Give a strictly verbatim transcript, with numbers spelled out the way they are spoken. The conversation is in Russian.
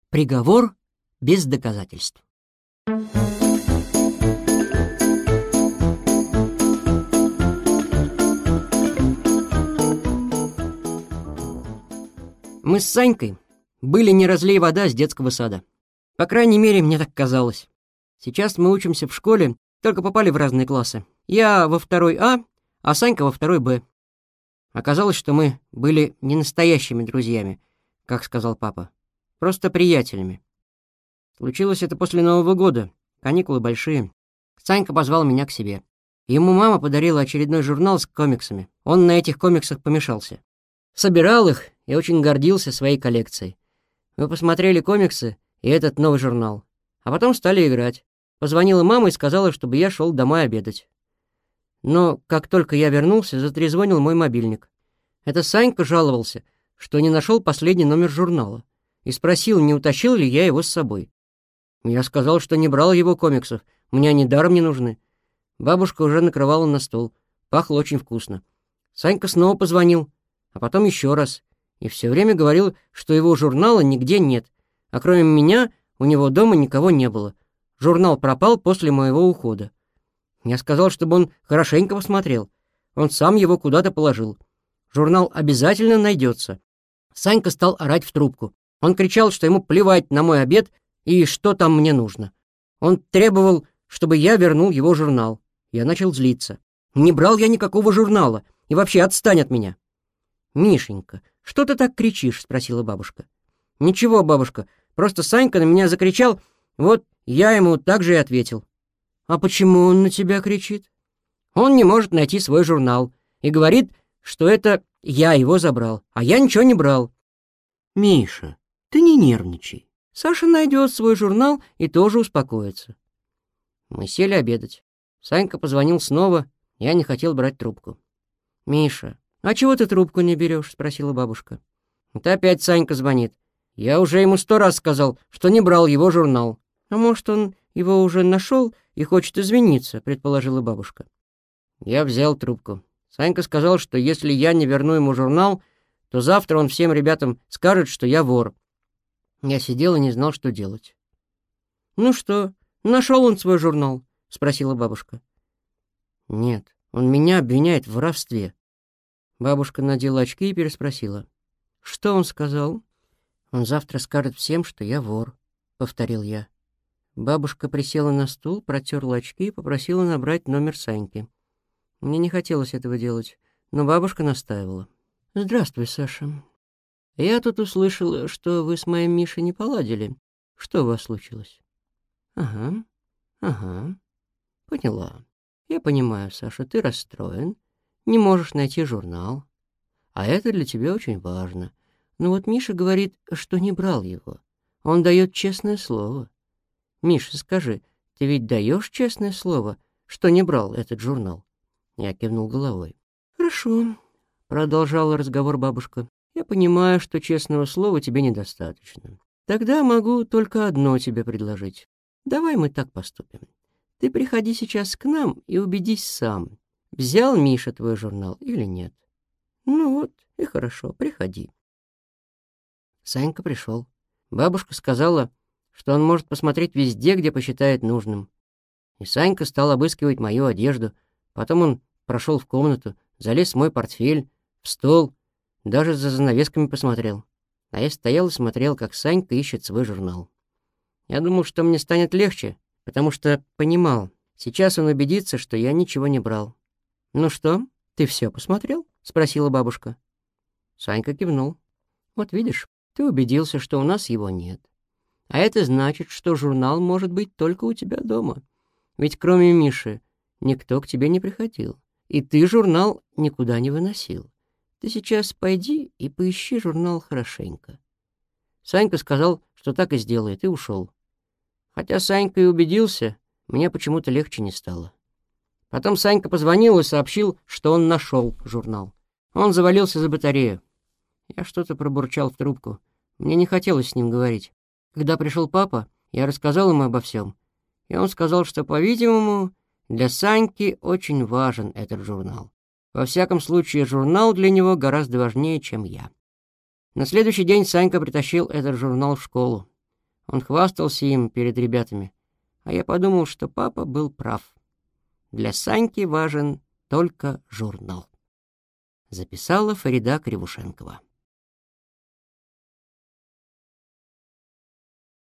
Приговор без доказательств. Мы с Санькой были не разлей вода с детского сада. По крайней мере, мне так казалось. Сейчас мы учимся в школе, только попали в разные классы. Я во второй А, а Санька во второй Б. Оказалось, что мы были не настоящими друзьями, как сказал папа, просто приятелями. Случилось это после Нового года, каникулы большие. Санька позвал меня к себе. Ему мама подарила очередной журнал с комиксами. Он на этих комиксах помешался. Собирал их и очень гордился своей коллекцией. Мы посмотрели комиксы и этот новый журнал. А потом стали играть. Позвонила мама и сказала, чтобы я шел домой обедать. Но как только я вернулся, затрезвонил мой мобильник. Это Санька жаловался, что не нашел последний номер журнала, и спросил, не утащил ли я его с собой. Я сказал, что не брал его комиксов, мне они даром не нужны. Бабушка уже накрывала на стол, пахло очень вкусно. Санька снова позвонил, а потом еще раз, и все время говорил, что его журнала нигде нет, а кроме меня у него дома никого не было. Журнал пропал после моего ухода. Я сказал, чтобы он хорошенько посмотрел. Он сам его куда-то положил. Журнал обязательно найдется. Санька стал орать в трубку. Он кричал, что ему плевать на мой обед и что там мне нужно. Он требовал, чтобы я вернул его журнал. Я начал злиться. Не брал я никакого журнала. И вообще отстань от меня. «Мишенька, что ты так кричишь?» — спросила бабушка. «Ничего, бабушка, просто Санька на меня закричал, вот я ему так же и ответил». «А почему он на тебя кричит?» «Он не может найти свой журнал и говорит, что это я его забрал, а я ничего не брал». «Миша, ты не нервничай. Саша найдет свой журнал и тоже успокоится». Мы сели обедать. Санька позвонил снова, я не хотел брать трубку. «Миша, а чего ты трубку не берешь?» — спросила бабушка. «Это опять Санька звонит. Я уже ему сто раз сказал, что не брал его журнал». «А может, он его уже нашел и хочет извиниться?» — предположила бабушка. Я взял трубку. Санька сказал, что если я не верну ему журнал, то завтра он всем ребятам скажет, что я вор. Я сидел и не знал, что делать. «Ну что, нашел он свой журнал?» — спросила бабушка. «Нет, он меня обвиняет в воровстве». Бабушка надела очки и переспросила. «Что он сказал?» «Он завтра скажет всем, что я вор», — повторил я. Бабушка присела на стул, протерла очки и попросила набрать номер Саньки. Мне не хотелось этого делать, но бабушка настаивала. «Здравствуй, Саша. Я тут услышала, что вы с моим Мишей не поладили. Что у вас случилось?» «Ага, ага. Поняла. Я понимаю, Саша, ты расстроен, не можешь найти журнал. А это для тебя очень важно. Но вот Миша говорит, что не брал его. Он дает честное слово. Миша, скажи, ты ведь даешь честное слово, что не брал этот журнал?» Я кивнул головой. «Хорошо», — продолжала разговор бабушка. «Я понимаю, что честного слова тебе недостаточно. Тогда могу только одно тебе предложить. Давай мы так поступим. Ты приходи сейчас к нам и убедись сам, взял Миша твой журнал или нет. Ну вот, и хорошо, приходи». Санька пришел. Бабушка сказала, что он может посмотреть везде, где посчитает нужным. И Санька стал обыскивать мою одежду. Потом он прошел в комнату, залез в мой портфель, в стол, даже за занавесками посмотрел. А я стоял и смотрел, как Санька ищет свой журнал. Я думал, что мне станет легче, потому что понимал, сейчас он убедится, что я ничего не брал. «Ну что, ты все посмотрел?» — спросила бабушка. Санька кивнул. «Вот видишь, ты убедился, что у нас его нет. А это значит, что журнал может быть только у тебя дома. Ведь кроме Миши никто к тебе не приходил, и ты журнал никуда не выносил. Ты сейчас пойди и поищи журнал хорошенько». Санька сказал, что так и сделает, и ушел. Хотя Санька и убедился, мне почему-то легче не стало. Потом Санька позвонил и сообщил, что он нашел журнал. Он завалился за батарею. Я что-то пробурчал в трубку. Мне не хотелось с ним говорить. Когда пришел папа, я рассказал ему обо всем, и он сказал, что, по-видимому, для Саньки очень важен этот журнал. Во всяком случае, журнал для него гораздо важнее, чем я. На следующий день Санька притащил этот журнал в школу. Он хвастался им перед ребятами, а я подумал, что папа был прав. Для Саньки важен только журнал. Записала Фарида Кривушенкова.